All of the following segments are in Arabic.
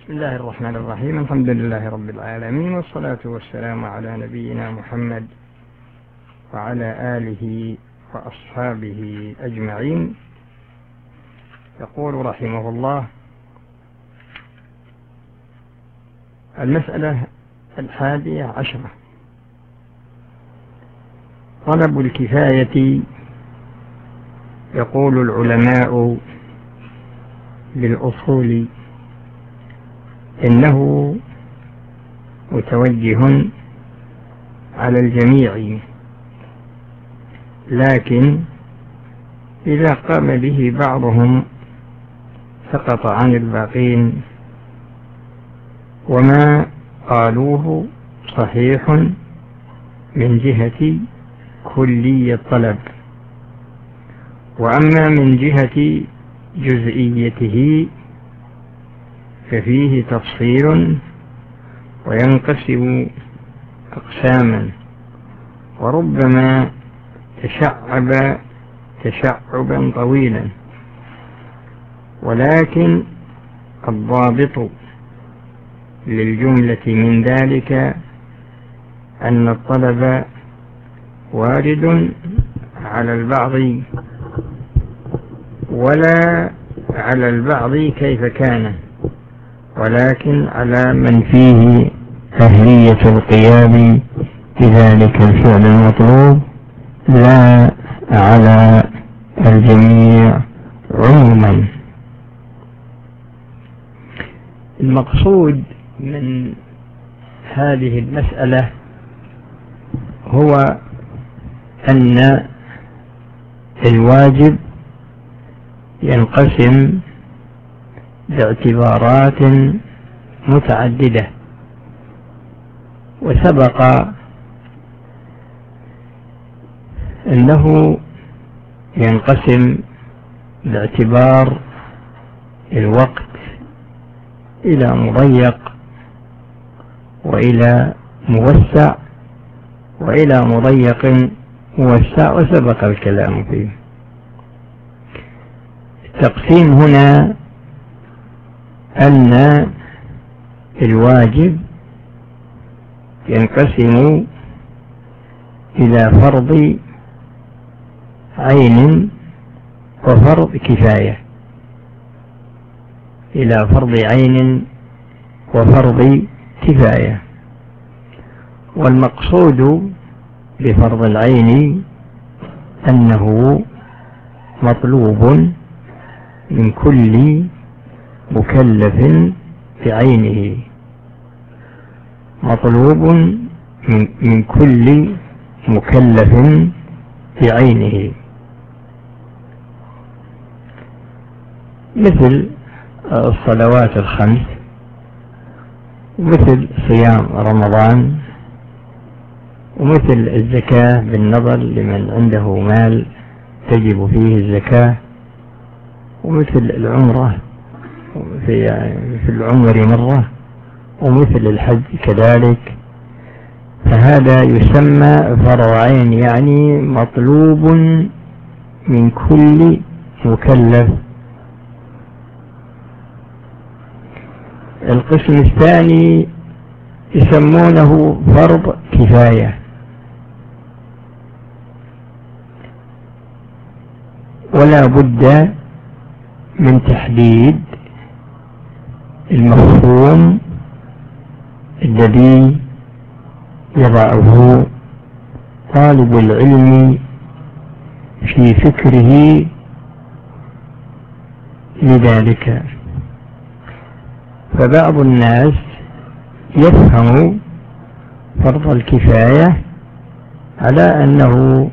بسم الله الرحمن الرحيم. الحمد لله رب العالمين، والصلاة والسلام على نبينا محمد وعلى آله وأصحابه أجمعين. يقول رحمه الله: المسألة 11، طلب الكفاية. يقول العلماء بالأصول إنه متوجه على الجميع، لكن إذا قام به بعضهم سقط عن الباقين، وما قالوه صحيح من جهة كلية الطلب، وأما من جهة جزئيته ففيه تفصيل وينقسم أقساما، وربما تشعب تشعبا طويلا، ولكن الضابط للجملة من ذلك أن الطلب وارد على البعض ولا على البعض كيف كان، ولكن على من فيه أهلية القيام بذلك الفعل المطلوب، لا على الجميع عموما. المقصود من هذه المسألة هو أن الواجب ينقسم باعتبارات متعددة، وسبق أنه ينقسم باعتبار الوقت إلى مضيق وإلى موسع وإلى مضيق موسع، وسبق الكلام فيه. التقسيم هنا أن الواجب ينقسم إلى فرض عين وفرض كفاية، إلى فرض عين وفرض كفاية. والمقصود بفرض العين أنه مطلوب من كل مكلف بعينه، مطلوب من كل مكلف بعينه، مثل الصلوات الخمس، ومثل صيام رمضان، ومثل الزكاة بالنظر لمن عنده مال تجب فيه الزكاة، ومثل العمرة في العمر مرة، ومثل الحج كذلك. فهذا يسمى فرض عين، يعني مطلوب من كل مكلف. القسم الثاني يسمونه فرض كفاية، ولا بد من تحديد المفهوم الذي يضعه طالب العلم في فكره لذلك. فبعض الناس يفهم فرض الكفاية على أنه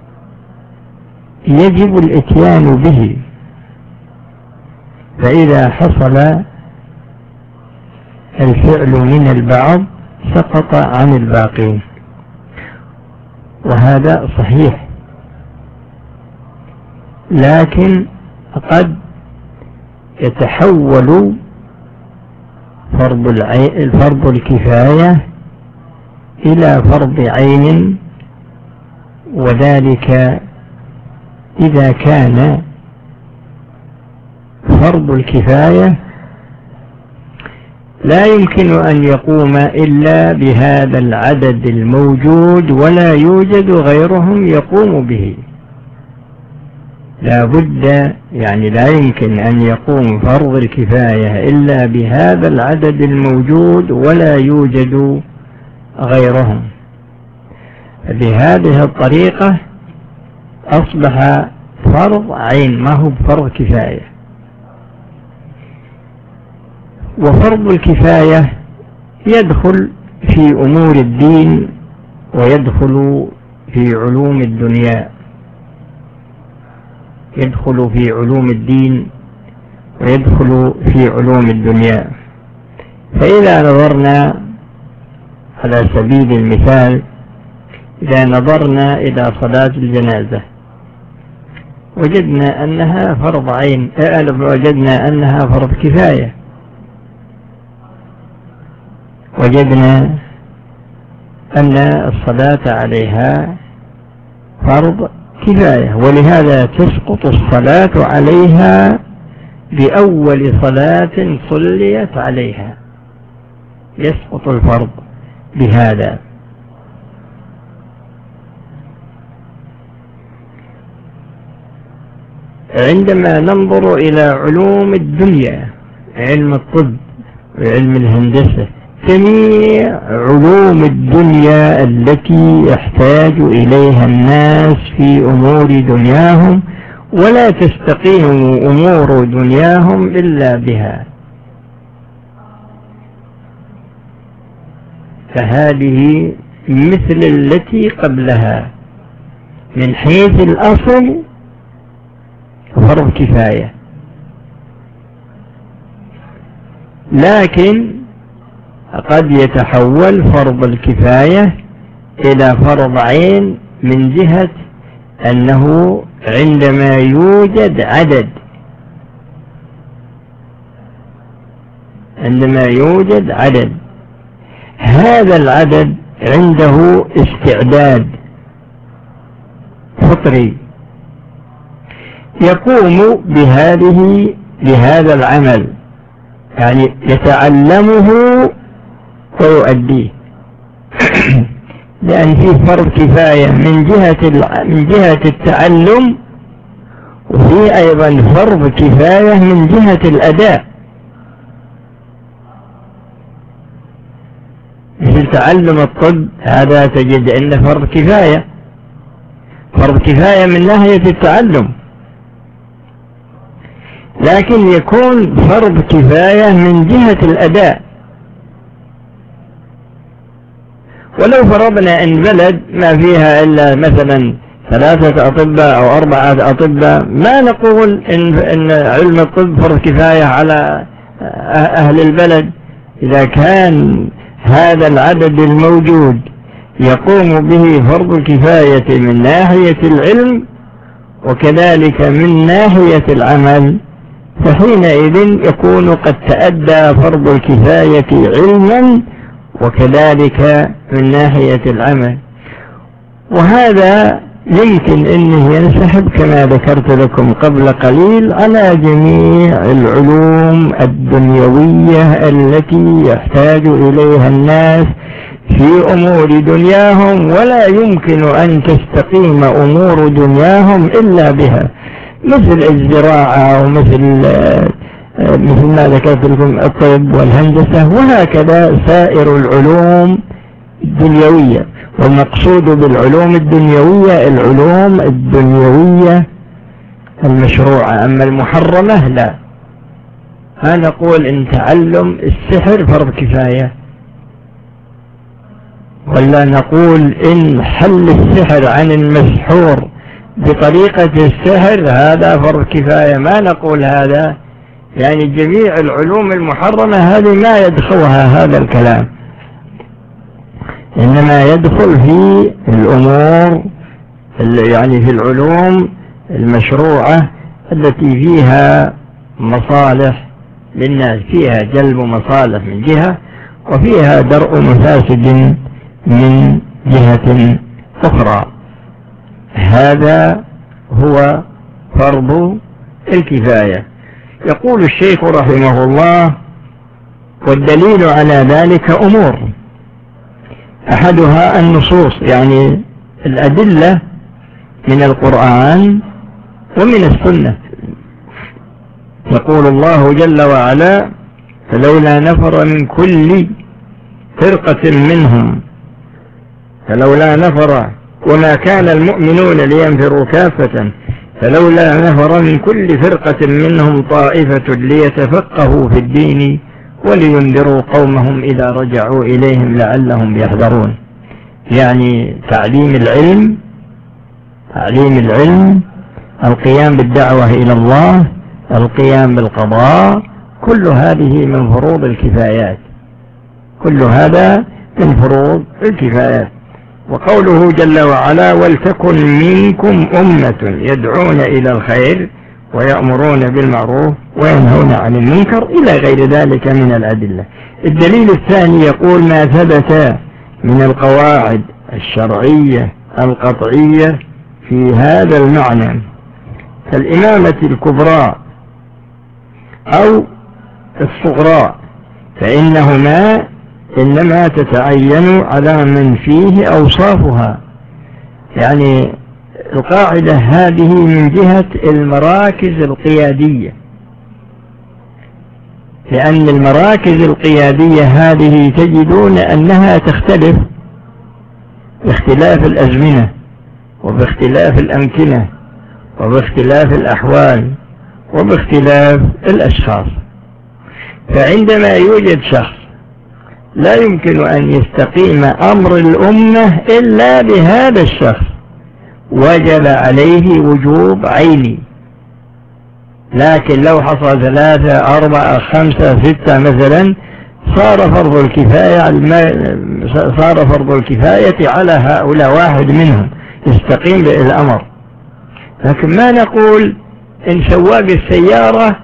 يجب الإتيان به، فإذا حصل الفعل من البعض سقط عن الباقين، وهذا صحيح، لكن قد يتحول فرض الكفاية إلى فرض عين، وذلك إذا كان فرض الكفاية لا يمكن أن يقوم إلا بهذا العدد الموجود ولا يوجد غيرهم يقوم به. لا بد، يعني لا يمكن أن يقوم فرض الكفاية إلا بهذا العدد الموجود ولا يوجد غيرهم. بهذه الطريقة أصبح فرض عين، ما هو فرض كفاية. وفرض الكفاية يدخل في أمور الدين ويدخل في علوم الدنيا، يدخل في علوم الدين ويدخل في علوم الدنيا. فإذا نظرنا على سبيل المثال، إذا نظرنا إلى صلاة الجنازة وجدنا أنها فرض عين، وجدنا أنها فرض كفاية، وجدنا أن الصلاة عليها فرض كفاية، ولهذا تسقط الصلاة عليها بأول صلاة صليت عليها، يسقط الفرض بهذا. عندما ننظر إلى علوم الدنيا، علم الطب وعلم الهندسة، جميع علوم الدنيا التي يحتاج إليها الناس في أمور دنياهم، ولا تستقيم أمور دنياهم إلا بها، فهذه مثل التي قبلها من حيث الأصل فرض كفاية، لكن قد يتحول فرض الكفاية إلى فرض عين من جهة أنه عندما يوجد عدد، هذا العدد عنده استعداد فطري يقوم بهذا العمل، يعني يتعلمه ويؤديه، لأن فيه فرض كفاية من جهة التعلم، وفيه أيضا فرض كفاية من جهة الأداء. مثل تعلم الطب، هذا تجد أنه فرض كفاية من ناحية التعلم، لكن يكون فرض كفاية من جهة الأداء. ولو فرضنا أن بلد ما فيها إلا مثلا 3 أطباء أو 4 أطباء، ما نقول إن علم الطب فرض كفاية على أهل البلد. إذا كان هذا العدد الموجود يقوم به فرض الكفاية من ناحية العلم وكذلك من ناحية العمل، فحينئذ يكون قد تأدى فرض الكفاية علما وكذلك من ناحية العمل. وهذا يمكن أنه ينسحب كما ذكرت لكم قبل قليل على جميع العلوم الدنيوية التي يحتاج إليها الناس في أمور دنياهم، ولا يمكن أن تستقيم أمور دنياهم إلا بها، مثل الزراعة ومثل ما ذكرت لكم الطب والهندسة، وهكذا سائر العلوم الدنيوية. والمقصود بالعلوم الدنيوية العلوم الدنيوية المشروعة، أما المحرمة لا. ها نقول إن تعلم السحر فرض كفاية، ولا نقول إن حل السحر عن المسحور بطريقة السحر هذا فرض كفاية، ما نقول هذا. يعني جميع العلوم المحرمة هذه ما يدخلها هذا الكلام، إنما يدخل في الأمور يعني في العلوم المشروعة التي فيها مصالح للناس، فيها جلب مصالح من جهة وفيها درء مفاسد من جهة أخرى. هذا هو فرض الكفاية. يقول الشيخ رحمه الله: والدليل على ذلك أمور، أحدها النصوص، يعني الأدلة من القرآن ومن السنة. يقول الله جل وعلا: فلولا نفر من كل فرقة منهم، فلولا نفر وما كان المؤمنون لينفروا كافة فلولا نفر من كل فرقة منهم طائفة ليتفقهوا في الدين ولينذروا قومهم إذا رجعوا إليهم لعلهم يحذرون. يعني تعليم العلم، القيام بالدعوة إلى الله، القيام بالقضاء، كل هذه من فروض الكفايات، كل هذا من فروض الكفايات. وقوله جل وعلا: ولتكن منكم أمة يدعون إلى الخير ويأمرون بالمعروف وينهون عن المنكر، إلى غير ذلك من الأدلة. الدليل الثاني يقول: ما ثبت من القواعد الشرعية القطعية في هذا المعنى كالإمامة الكبرى أو الصغرى، فإنهما إنما تتعين على من فيه أوصافها. يعني القاعدة هذه من جهة المراكز القيادية، لأن المراكز القيادية هذه تجدون أنها تختلف باختلاف الأزمنة وباختلاف الأمكنة وباختلاف الأحوال وباختلاف الأشخاص. فعندما يوجد شخص لا يمكن أن يستقيم أمر الأمة إلا بهذا الشخص، وجب عليه وجوب عيني. لكن لو حصل 3 4 5 6 مثلا صار فرض الكفاية على هؤلاء واحد منهم يستقيم بالأمر. لكن ما نقول إن سواق السيارة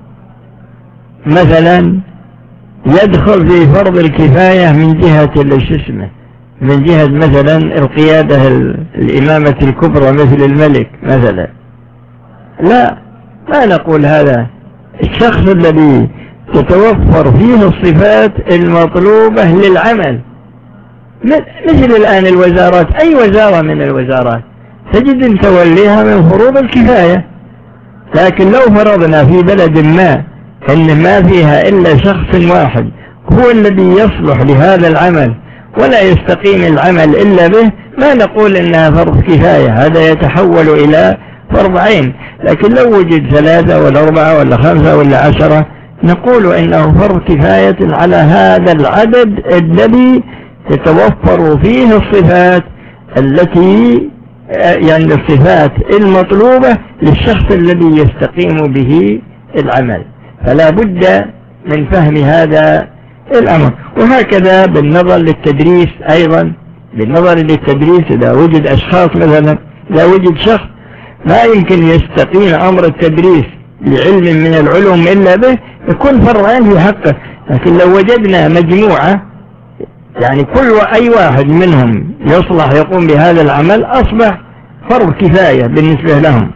مثلا يدخل في فرض الكفاية من جهة من جهة مثلا القيادة الإمامة الكبرى مثل الملك مثلا، لا، ما نقول هذا. الشخص الذي تتوفر فيه الصفات المطلوبة للعمل، مثل الآن الوزارات، أي وزارة من الوزارات تجد أن توليها من فروض الكفاية. لكن لو فرضنا في بلد ما أن ما فيها إلا شخص واحد هو الذي يصلح لهذا العمل ولا يستقيم العمل إلا به، ما نقول إنها فرض كفاية، هذا يتحول إلى فرض عين. لكن لو وجد 3 ولا 4 ولا 5 ولا 10 نقول إنه فرض كفاية على هذا العدد الذي تتوفر فيه الصفات التي يعني الصفات المطلوبة للشخص الذي يستقيم به العمل. فلا بد من فهم هذا الأمر. وهكذا بالنظر للتدريس أيضا، بالنظر للتدريس إذا وجد أشخاص مثلا، إذا وجد شخص ما يمكن يستقيم أمر التدريس لعلم من العلوم إلا به يكون فرض عين في حقه. لكن لو وجدنا مجموعة يعني أي واحد منهم يصلح يقوم بهذا العمل أصبح فرض كفاية بالنسبة لهم.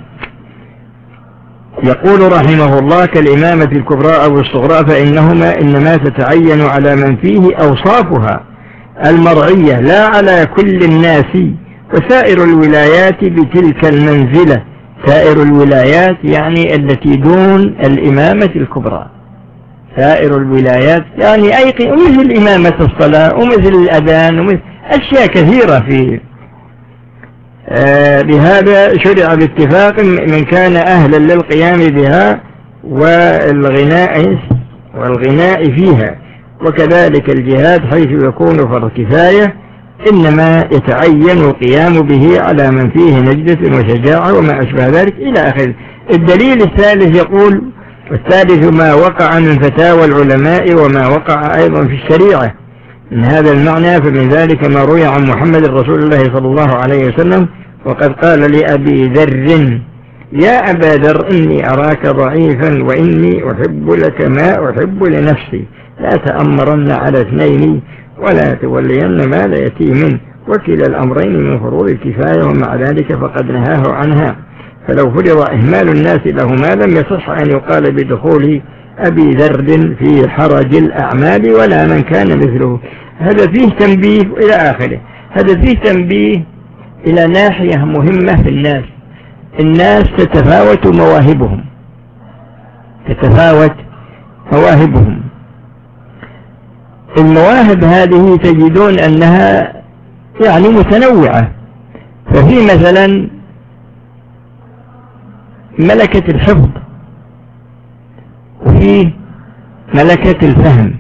يقول رحمه الله: كالإمامة الكبرى أو الصغرى فإنهما إنما تتعين على من فيه أوصافها المرعية لا على كل الناس، وسائر الولايات بتلك المنزلة. سائر الولايات يعني التي دون الإمامة الكبرى، سائر الولايات يعني مثل إمامة الصلاة ومثل الأذان ومثل أشياء كثيرة في بهذا شرع باتفاق من كان أهلا للقيام بها والغناء فيها. وكذلك الجهاد حيث يكون فرض كفاية إنما يتعين القيام به على من فيه نجدة وشجاعة وما أشبه ذلك إلى آخره. الدليل الثالث يقول: والثالث ما وقع من فتاوى العلماء وما وقع أيضا في الشريعة من هذا المعنى. فمن ذلك ما روي عن محمد رسول الله صلى الله عليه وسلم وقد قال لأبي ذر: يا أبا ذر إني أراك ضعيفا وإني أحب لك ما أحب لنفسي، لا تأمرن على 2 ولا تولين مال يتيم، وكلا الأمرين من فروض الكفاية، ومع ذلك فقد نهاه عنها. فلو فرض إهمال الناس لهما لم يصح أن يقال بدخول أبي ذر في حرج الأعمال ولا من كان مثله. هذا فيه تنبيه إلى آخره. هذا فيه تنبيه إلى ناحية مهمة في الناس. الناس تتفاوت مواهبهم، تتفاوت مواهبهم. المواهب هذه تجدون أنها يعني متنوعة. ففي مثلا ملكة الحفظ، وفي ملكة الفهم،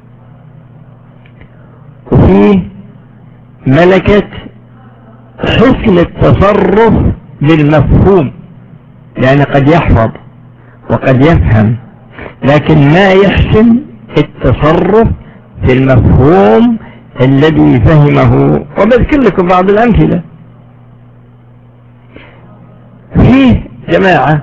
وفي ملكة حسن التصرف بالمفهوم، لأن قد يحفظ وقد يفهم لكن ما يحسن التصرف في المفهوم الذي فهمه. وبذكر لكم بعض الأمثلة. فيه جماعة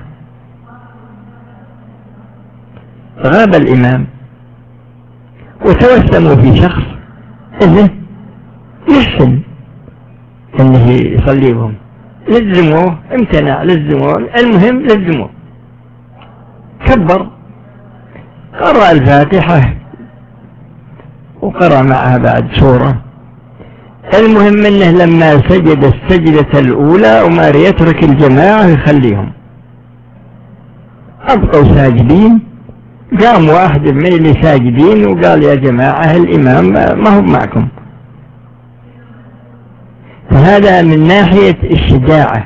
غاب الإمام وتوسموا في شخص إنه يحسن إنه يصلي بهم، لزموه، امتنع، لزموه، المهم لزموه. كبر، قرأ الفاتحة وقرأ معها بعد سورة. المهم انه لما سجد السجدة الاولى وما يترك الجماعة يخليهم، ابقوا ساجدين. قام واحد من اللي ساجدين وقال يا جماعة الامام ما هو معكم. فهذا من ناحية الشجاعة،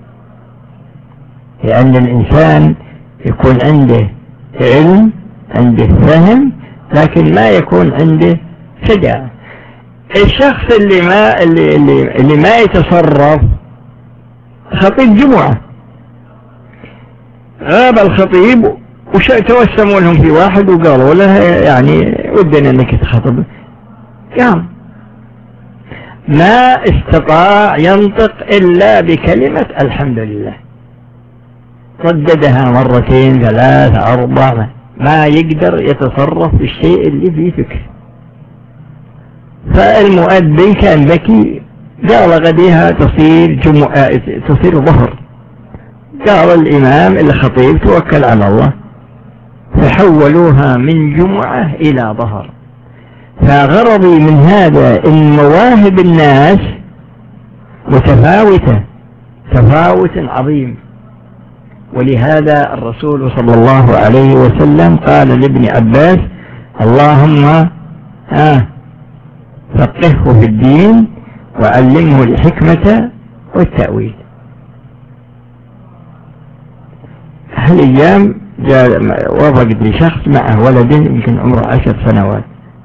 لأن الإنسان يكون عنده علم، عنده فهم، لكن ما يكون عنده شجاعة. الشخص اللي ما يتصرف، خطيب جمعة غاب الخطيب وتوسموا لهم في واحد وقالوا له يعني ودنا انك تخطب، قام ما استطاع ينطق إلا بكلمة الحمد لله، رددها مرتين ثلاث أربع، ما يقدر يتصرف بالشيء اللي فيه فكر. فالمؤذن كان ذكي، قال غديها تصير ظهر. قال الإمام الخطيب توكل على الله، فحولوها من جمعة إلى ظهر. فغرضي من هذا إن مواهب الناس متفاوتة تفاوت عظيم. ولهذا الرسول صلى الله عليه وسلم قال لابن عباس اللهم فقهه في الدين وعلمه الحكمة والتأويل. هالأيام وافقت لي شخص معه ولد يمكن عمره 10 سنوات،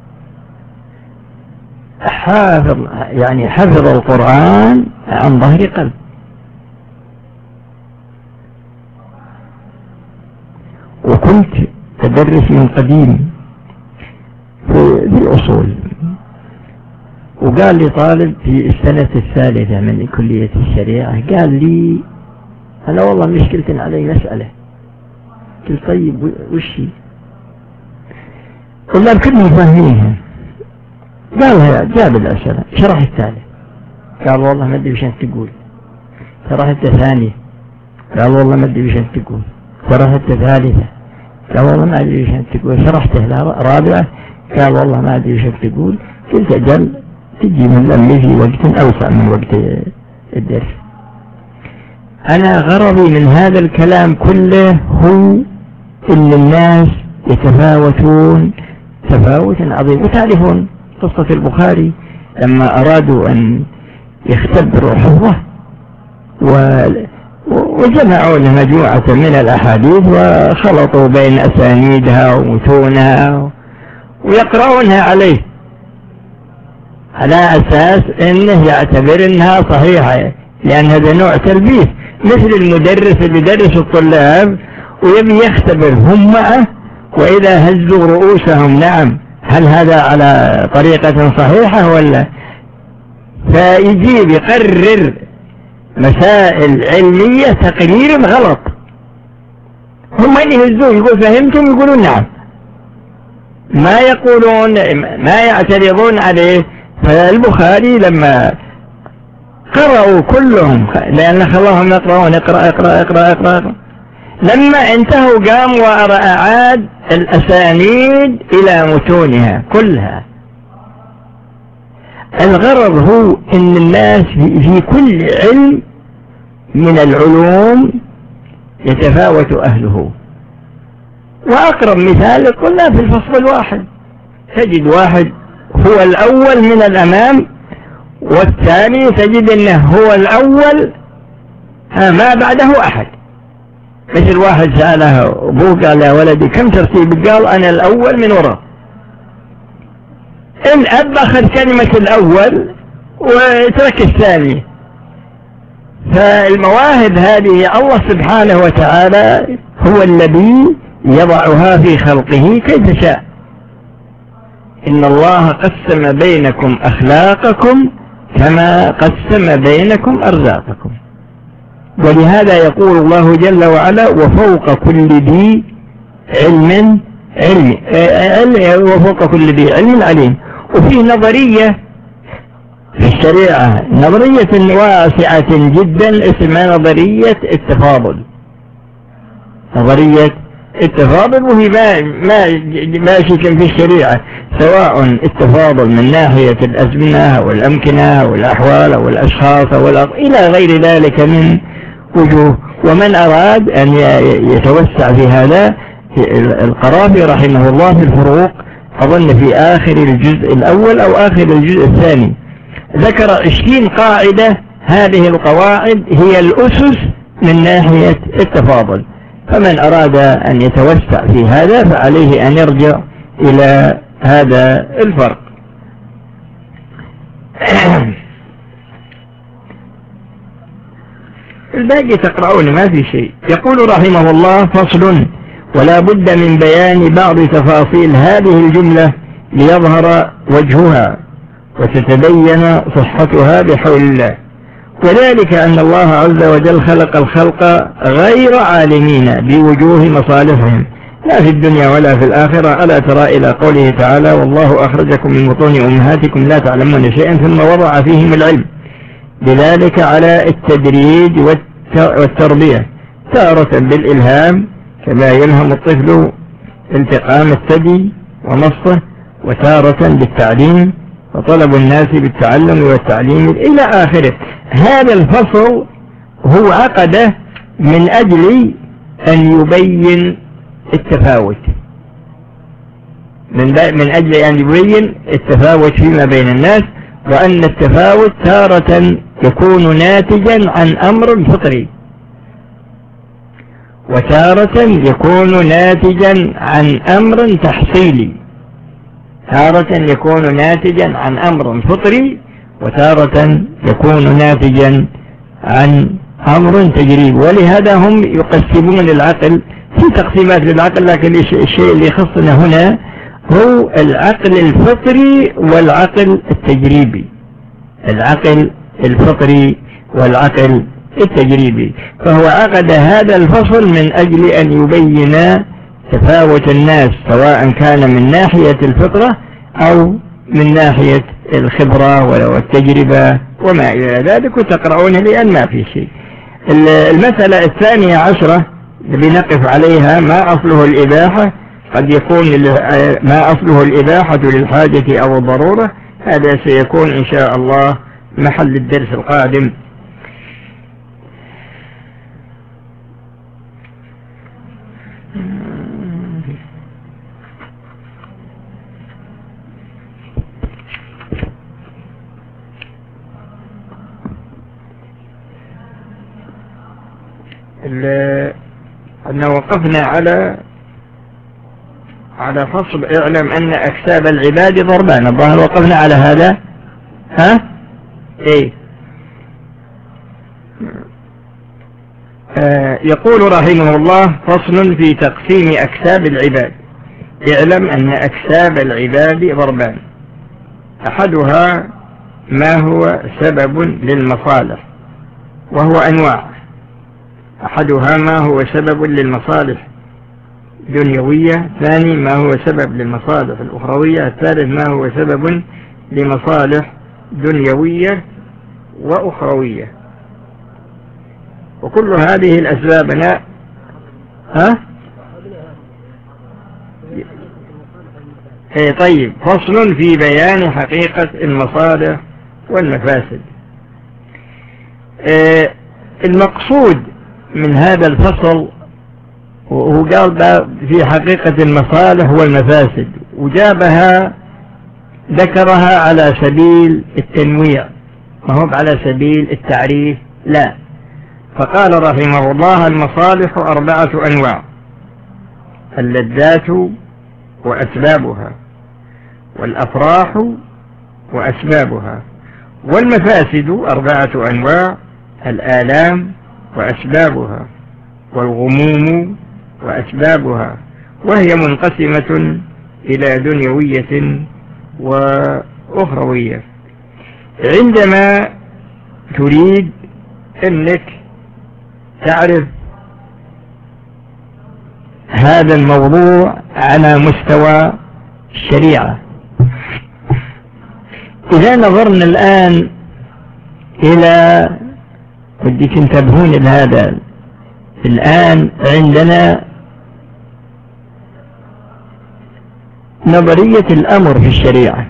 حفظ القرآن عن ظهر قلب. وكنت أدرس من قديم في الأصول، وقال لي طالب في السنة الثالثة من كلية الشريعة، قال لي أنا والله مشكلة علي مسألة. قلت طيب وشي؟ قلنا كلنا فاهمينها. قالها جاب الأسئلة، شرح الثالث، قال والله ما أدري وش أنت تقول. شرحت الثانية، قال والله ما أدري وش أنت تقول. شرحت الثالثة، قال والله ما أدري وش أنت تقول. شرحته الرابعة، قال والله ما أدري وش أنت تقول. قلت أجل تجي من لمي في وقت أوسع من وقت الدرس. أنا غرضي من هذا الكلام كله هو إن الناس يتفاوتون تفاوت عظيم. وتعرفون قصة البخاري لما أرادوا أن يختبروا حفظه وجمعوا مجموعة من الأحاديث وخلطوا بين أسانيدها ومتونها ويقرؤونها عليه على أساس أنه يعتبر أنها صحيحة، لأن هذا نوع تلبيس، مثل المدرس اللي يدرس الطلاب ويبي يختبر هم معه، وإذا هزوا رؤوسهم نعم هل هذا على طريقة صحيحة ولا، فيجيب يقرر مسائل علمية تقرير غلط. هم يهزون يقول فهمتم، يقولون نعم، ما يقولون ما يعترضون عليه. فالبخاري لما قرأوا كلهم، لأن خلاهم يقرؤون اقرأ اقرأ اقرأ اقرأ، لما انتهوا قام وأعاد الأسانيد إلى متونها كلها. الغرض هو أن الناس في كل علم من العلوم يتفاوت أهله. وأقرب مثال قلنا في الفصل الواحد، تجد واحد هو الأول من الأمام، والثاني تجد أنه هو الأول ما بعده أحد. مثل واحد سأله أبوه قال يا ولدي كم ترتيبك؟ قال أنا الأول من وراء. الأب أخذ كلمة الأول وترك الثاني. فالمواهب هذه الله سبحانه وتعالى هو الذي يضعها في خلقه كيف شاء. إن الله قسم بينكم أخلاقكم كما قسم بينكم أرزاقكم. ولهذا يقول الله جل وعلا وفوق كل ذي علم وفوق كل ذي علم عليم. وفي نظرية في الشريعة نظرية واسعة جدا اسمها نظرية التفاضل. نظرية التفاضل وهي ماشية في الشريعة، سواء التفاضل من ناحية الأزمنة والأمكنة والأحوال والأشخاص إلى غير ذلك من وجوه. ومن أراد أن يتوسع في هذا القرافي رحمه الله في الفروق، أظن في آخر الجزء الأول أو آخر الجزء الثاني، ذكر 20 قاعدة. هذه القواعد هي الأسس من ناحية التفاضل. فمن أراد أن يتوسع في هذا فعليه أن يرجع إلى هذا الفرق. الباقي تقرؤون ما في شيء. يقول رحمه الله فصل: ولا بد من بيان بعض تفاصيل هذه الجملة ليظهر وجهها وتتبين صحتها بحول الله. وذلك أن الله عز وجل خلق الخلق غير عالمين بوجوه مصالحهم لا في الدنيا ولا في الآخرة. ألا ترى إلى قوله تعالى: والله أخرجكم من بطون أمهاتكم لا تعلمون شيئا ثم وضع فيهم العلم. بذلك على التدريج والتربية، تارة بالإلهام كما يلهم الطفل التقام الثدي ومصه، وتارة بالتعليم وطلب الناس بالتعلم والتعليم إلى آخره. هذا الفصل هو عقده من أجل أن يبين التفاوت، من أجل أن يبين التفاوت فيما بين الناس، وأن التفاوت تارة يكون ناتجا عن أمر فطري، وتارة يكون ناتجا عن أمر تحصيلي. تارة يكون ناتجا عن أمر فطري، وتارة يكون ناتجا عن أمر تجريبي. ولهذا هم يقسمون العقل في تقسيمات للعقل، لكن الشيء اللي يخصنا هنا هو العقل الفطري والعقل التجريبي. العقل الفطري والعقل التجريبي. فهو عقد هذا الفصل من أجل أن يبين تفاوت الناس، سواء كان من ناحية الفطرة أو من ناحية الخبرة والتجربة وما إلى ذلك. وتقرؤون لأن ما في شيء. المسألة 12 بنقف عليها ما أصله الإباحة. قد يكون ما أصله الإباحة للحاجة أو الضرورة. هذا سيكون إن شاء الله محل الدرس القادم. أن وقفنا على فصل: اعلم أن أكساب العباد ضربان. الظاهر وقفنا على هذا. إيه؟ يقول رحمه الله: فصل في تقسيم أكساب العباد. اعلم أن أكساب العباد ضربان: أحدها ما هو سبب للمصالح، وهو أنواع. أحدها ما هو سبب للمصالح دنيوية، ثاني ما هو سبب للمصالح الأخروية، الثالث ما هو سبب لمصالح دنيوية وأخروية. وكل هذه الأسباب طيب، فصل في بيان حقيقة المصالح والمفاسد. المقصود من هذا الفصل وهو قال في حقيقة المصالح والمفاسد، وجابها ذكرها على سبيل التنويع، ما هو على سبيل التعريف، لا. فقال رحمه الله: المصالح 4 أنواع: اللذات وأسبابها، والأفراح وأسبابها. والمفاسد 4 أنواع: الآلام وأسبابها، والغموم وأسبابها، وهي منقسمة إلى دنيوية وأخروية. عندما تريد أنك تعرف هذا الموضوع على مستوى الشريعة، إذا نظرنا الآن إلى، وديك انتبهون لهذا، الآن عندنا نظرية الأمر في الشريعة،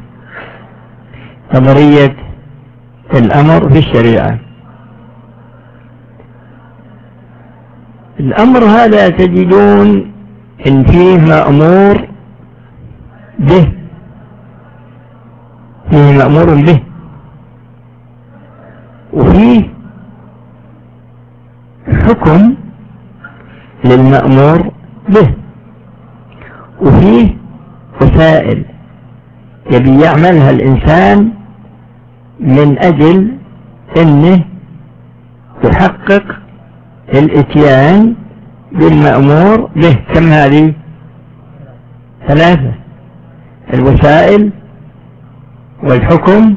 نظرية الأمر في الشريعة. الأمر هذا تجدون إن فيه مأمور به، فيه مأمور به، وفيه حكم للمأمور به، وفيه وسائل يبي يعملها الإنسان من أجل أنه يحقق الاتيان بالمأمور به. كم هذه؟ 3: الوسائل والحكم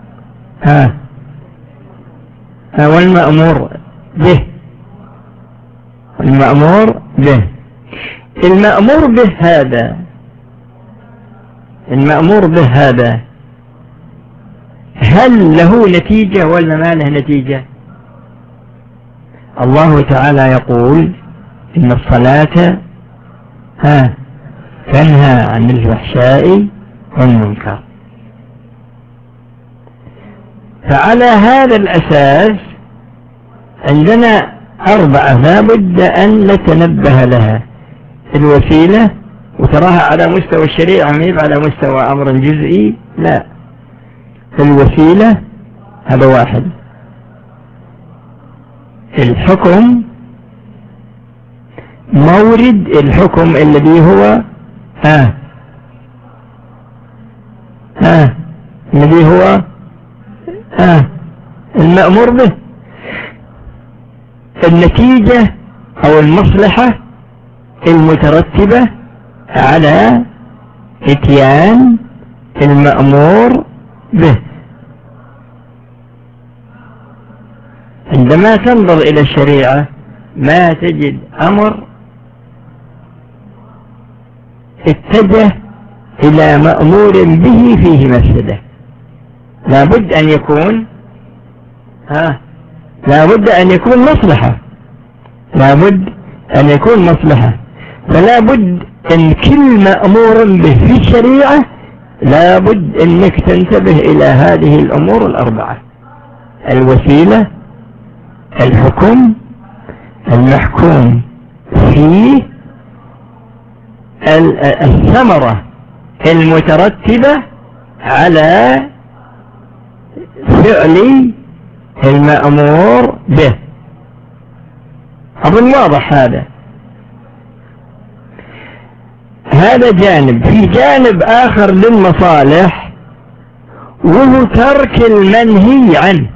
والمأمور به. المأمور به، المأمور به هذا، المأمور به هذا هل له نتيجة ولا ما له نتيجة؟ الله تعالى يقول: إن الصلاة تنهى عن الفحشاء والمنكر. فعلى هذا الأساس عندنا 4 لا بد أن نتنبه لها. الوسيلة، وتراها على مستوى الشريعة، ما على مستوى أمر جزئي، لا. الوسيلة هذا واحد. الحكم، مورد الحكم الذي هو الذي هو المأمور به. النتيجة أو المصلحة المترتبة على اتيان المأمور به. عندما تنظر إلى الشريعة ما تجد أمر اتجه إلى مأمور به فيه مفسدة. لابد أن يكون لابد أن يكون مصلحة، لابد أن يكون مصلحة. فلا بد أن كل مأمور به في الشريعة لابد أنك تنتبه إلى هذه الأمور 4: الوسيلة، الحكم، المحكوم فيه، الثمرة المترتبة على فعل المأمور به. أظن واضح هذا جانب. في جانب آخر للمصالح وهو ترك المنهي عنه،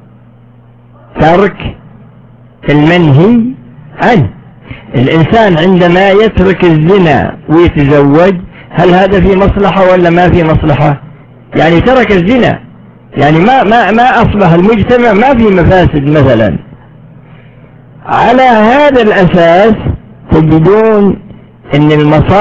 ترك المنهي عنه. الإنسان عندما يترك الزنا ويتزوج، هل هذا في مصلحة ولا ما في مصلحة؟ يعني ترك الزنا، يعني ما أصبح المجتمع ما في مفاسد مثلا. على هذا الأساس تجدون أن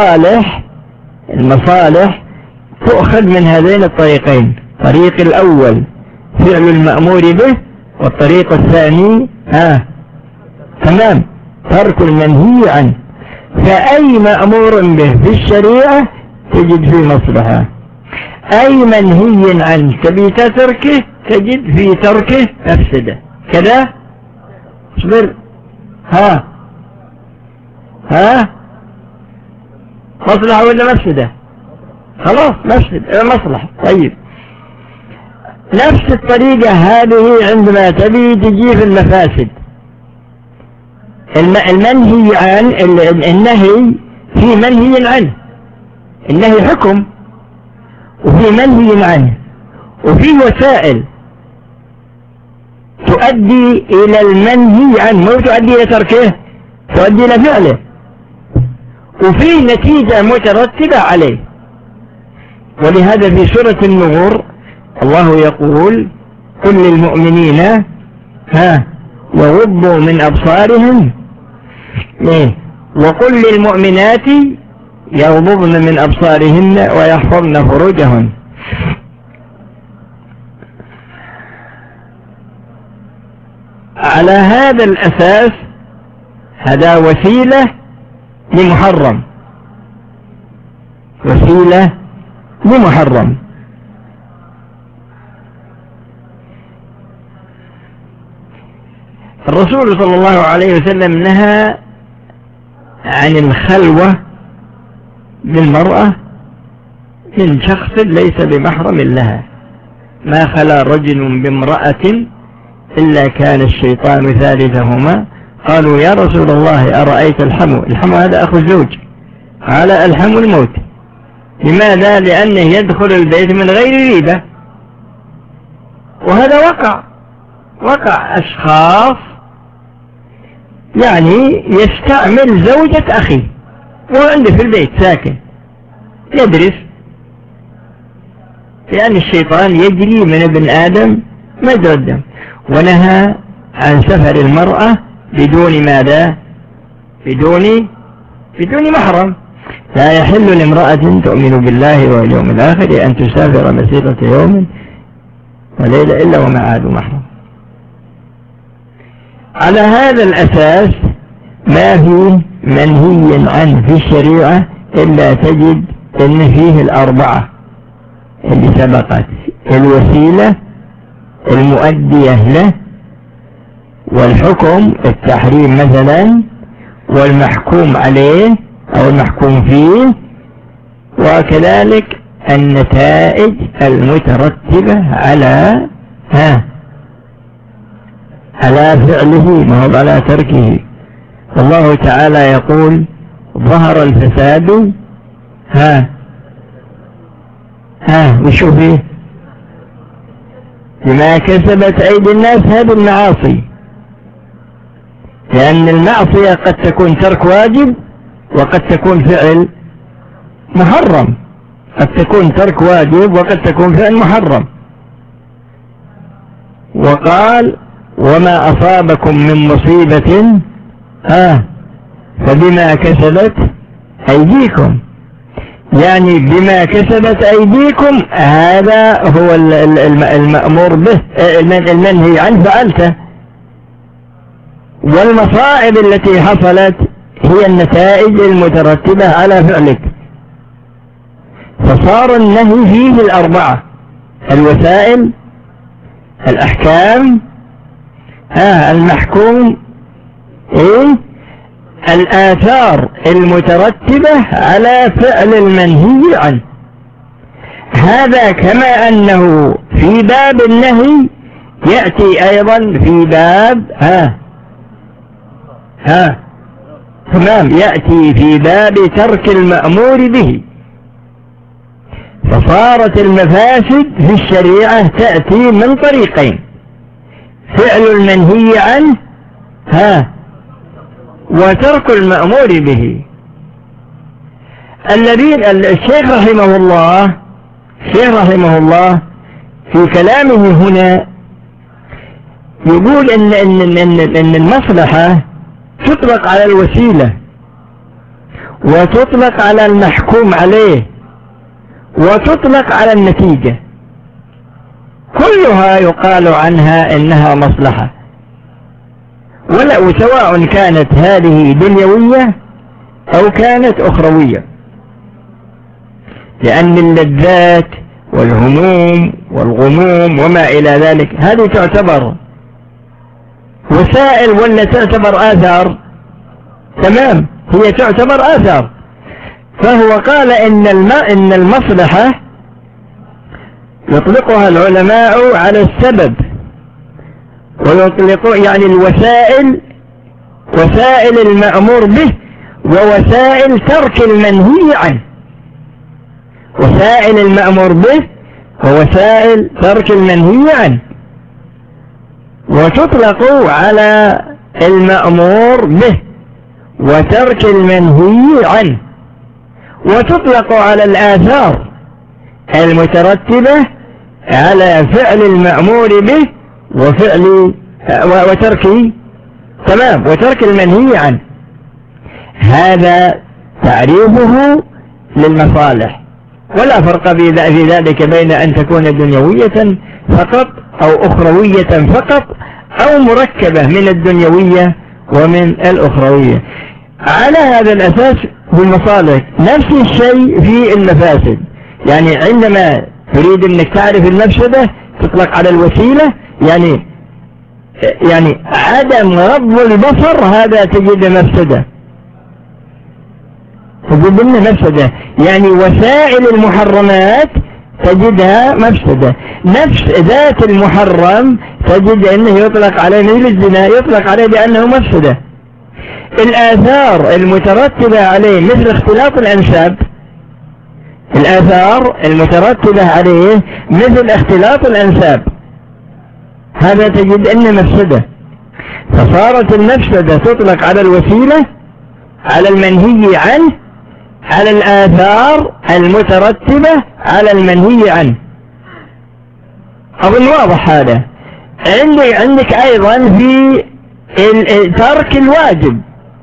المصالح تؤخذ من هذين الطريقين: الطريق الأول فعل المأمور به، والطريق الثاني تمام ترك المنهي عنه. فأي مأمور به في الشريعة تجد فيه مصلحة، أي منهي عنه تبي تتركه تجد في تركه مفسدة. كذا اصبر. ها مصلحة ولا مفسدة؟ خلاص مفسدة مصلحة. طيب نفس الطريقة هذه عندما تبي تجي في المفاسد، المنهي عن النهي في منهي عنه، النهي حكم وفي منهي عنه، وفي وسائل تؤدي إلى المنهي عنه، مو تؤدي إلى تركه، تؤدي إلى فعله، وفي نتيجة مترتبة عليه. ولهذا في سورة النور الله يقول قل للمؤمنين يغضوا من أبصارهم وقل للمؤمنات يغضضن من أبصارهن ويحفظن فروجهن. على هذا الأساس هذا وسيلة لمحرم، وسيلة لمحرم. الرسول صلى الله عليه وسلم نهى عن الخلوة بالمرأة من شخص ليس بمحرم لها، ما خلا رجل بامرأة إلا كان الشيطان ثالثهما. قالوا يا رسول الله أرأيت الحمو هذا أخو الزوج، على الحمو الموت. لماذا؟ لأنه يدخل البيت من غير ريبة. وهذا وقع أشخاص يعني يستعمل زوجة أخي وعنده في البيت ساكن يدرس، لأن الشيطان يجري من ابن آدم مجرى الدم. ونهى عن سفر المرأة بدون ماذا؟ بدون محرم. لا يحل لامرأة تؤمن بالله واليوم الآخر أن تسافر مسيرة يوم وليلة إلا ومعها ذو محرم. على هذا الأساس ما فيه منهي عنه في الشريعة إلا تجد أن فيه الأربعة اللي سبقت: الوسيلة المؤدية له، والحكم التحريم مثلا، والمحكوم عليه أو المحكوم فيه، وكذلك النتائج المترتبة على فعله ما هو على تركه. الله تعالى يقول ظهر الفساد وشو فيه بما كسبت أيدي الناس. هذه المعاصي، لأن المعصية قد تكون ترك واجب وقد تكون فعل محرم، قد تكون ترك واجب وقد تكون فعل محرم. وقال وما أصابكم من مصيبة فبما كسبت أيديكم، يعني بما كسبت أيديكم هذا هو المأمور به، المنهي عنه فعلته. والمصائب التي حصلت هي النتائج المترتبة على فعلك. فصار النهي فيه الأربعة: الوسائل، الأحكام، المحكوم، الآثار المترتبة على فعل المنهي عنه. هذا كما أنه في باب النهي يأتي أيضا في باب تمام، يأتي في باب ترك المأمور به. فصارت المفاسد في الشريعة تأتي من طريقين: فعل المنهي عنه وترك المأمور به. الشيخ رحمه الله في كلامه هنا يقول إن المصلحة تطلق على الوسيلة، وتطلق على المحكوم عليه، وتطلق على النتيجة، كلها يقال عنها إنها مصلحة، وسواء كانت هذه دنيوية أو كانت أخروية، لأن اللذات والهموم والغموم وما إلى ذلك هذه تعتبر وسائل ولا تعتبر آثار؟ تمام، هي تعتبر آثار. فهو قال إن المصلحة يطلقها العلماء على السبب، ويطلقوا يعني الوسائل، وسائل المأمور به ووسائل ترك المنهي عنه، وسائل المأمور به ووسائل ترك المنهي عنه. وتطلق على المأمور به وترك المنهي عنه، وتطلق على الآثار المترتبة على فعل المأمور به وفعل وترك تمام وترك المنهي عنه. هذا تعريفه للمصالح، ولا فرق في ذلك بين أن تكون دنيوية فقط أو أخروية فقط أو مركبة من الدنيوية ومن الأخروية. على هذا الأساس في المصالح نفس الشيء في المفاسد. يعني عندما تريد أنك تعرف المفسدة تطلق على الوسيلة، يعني عدم غض البصر هذا تجد مفسدة، تجد منه مفسدة. يعني وسائل المحرمات تجدها مفسدة. نفس ذات المحرم تجد أنه يطلق عليه مثل الزنا يطلق عليه بأنه مفسدة. الآثار المترتبة عليه مثل اختلاط الأنساب، الآثار المترتبة عليه مثل اختلاط الأنساب هذا تجد أنه مفسدة. فصارت المفسدة تطلق على الوسيلة، على المنهي عنه، على الآثار المترتبة على المنهي عنه. أظن واضح هذا. عندك أيضا في ترك الواجب،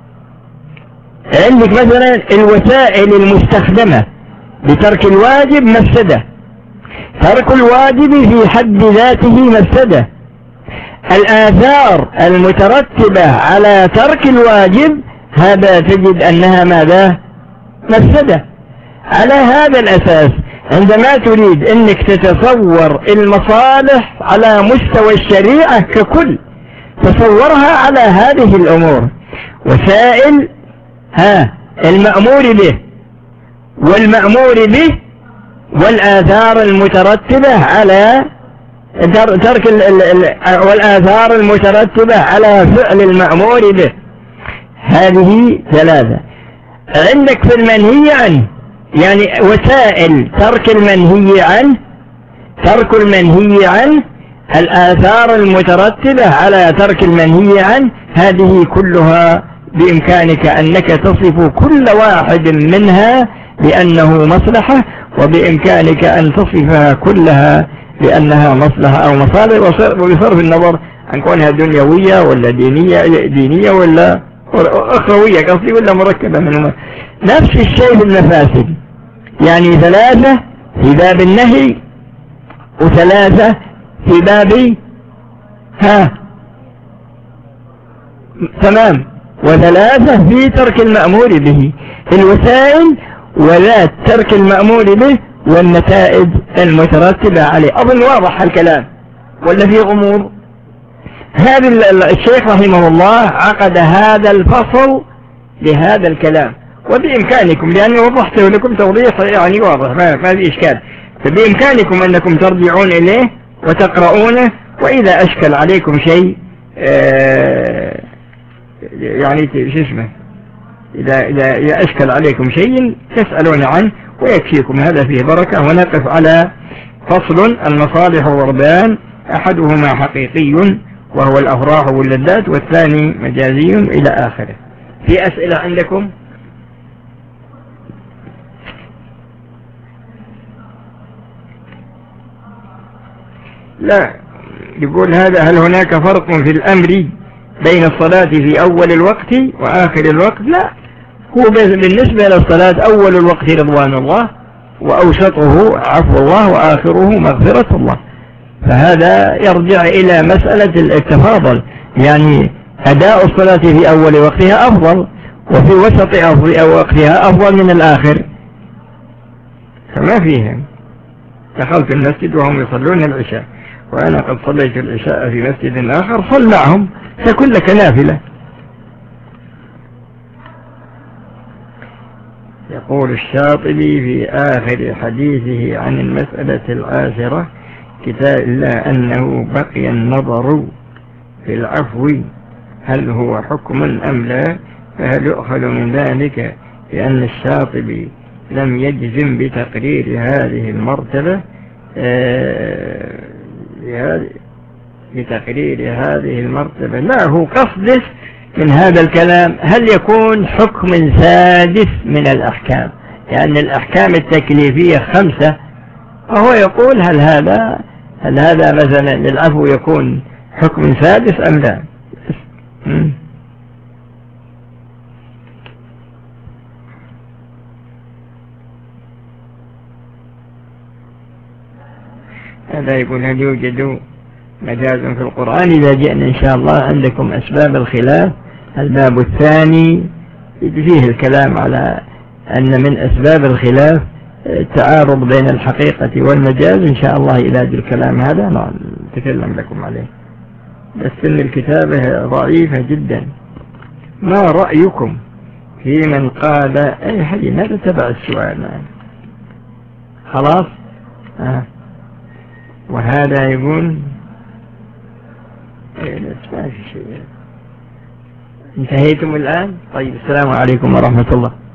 عندك مثلا الوسائل المستخدمة لترك الواجب مفسدة، ترك الواجب في حد ذاته مفسدة. الآثار المترتبة على ترك الواجب هذا تجد أنها ماذا؟ مفسدة. على هذا الأساس عندما تريد أنك تتصور المصالح على مستوى الشريعة ككل تصورها على هذه الأمور: وسائل المأمور به والمأمور به والآثار المترتبة على ترك والآثار المترتبة على فعل المأمور به. هذه ثلاثة. عندك في المنهي عنه يعني وسائل ترك المنهي عنه، ترك المنهي عنه، الآثار المترتبة على ترك المنهي عنه، هذه كلها بإمكانك أنك تصف كل واحد منها بأنه مصلحة، وبإمكانك أن تصفها كلها بأنها مصلحة أو مصالح، وبصرف النظر عن كونها دنيوية ولا دينية ولا أخروية قصدي ولا مركبة منهما. نفس الشيء في المفاسد، يعني ثلاثة في باب النهي، وثلاثة في باب تمام، وثلاثة في ترك المأمور به، الوسائل وذات ترك المأمور به والنتائج المترتبة عليه. أظن واضح الكلام ولا في غموض؟ هذا الشيخ رحمه الله عقد هذا الفصل لهذا الكلام، وبإمكانكم لأني وضحته لكم توضيح يعني واضح ما في إشكال، فبإمكانكم أنكم ترجعون إليه وتقرؤونه، وإذا أشكل عليكم شيء يعني شو اسمه إذا أشكل عليكم شيء تسألون عنه ويكفيكم. هذا فيه بركة. ونقف على فصل المصالح والربان، أحدهما حقيقي وهو الأفراح واللذات، والثاني مجازي إلى آخره. في أسئلة عندكم؟ لا. يقول هل هناك فرق في الأمر بين الصلاة في أول الوقت وآخر الوقت؟ لا، هو بالنسبة للصلاة أول الوقت رضوان الله، وأوسطه عفو الله، وآخره مغفرة الله. فهذا يرجع إلى مسألة التفاضل، يعني أداء الصلاة في أول وقتها أفضل، وفي وسط وقتها أفضل من الآخر، فما فيهم. دخلت المسجد وهم يصلون العشاء وأنا قد صليت العشاء في مسجد آخر، صل معهم، تكون لك نافلة. يقول الشاطبي في آخر حديثه عن المسألة العاشرة: كتاب إلا أنه بقي النظر في العفو هل هو حكم أم لا، فهل يؤخذ من ذلك لأن الشاطبي لم يجزم بتقرير هذه المرتبة بتقرير هذه المرتبة؟ لا، هو قصده من هذا الكلام هل يكون حكم سادس من الأحكام، لأن الأحكام التكليفية 5، وهو يقول هل هذا مثلا للعفو يكون حكم سادس أم لا. هذا يقول هل يوجد مجاز في القرآن؟ إذا جئنا إن شاء الله عندكم أسباب الخلاف، الباب الثاني فيه الكلام على أن من أسباب الخلاف التعارض بين الحقيقة والمجاز. إن شاء الله إذا جاء الكلام هذا نتكلم لكم عليه، بس إن الكتابة ضعيفة جدا. ما رأيكم في من قال أي حي ماذا تبع السؤال خلاص وهذا يقول ما في شيء. انتهيتم الآن؟ طيب، السلام عليكم ورحمة الله.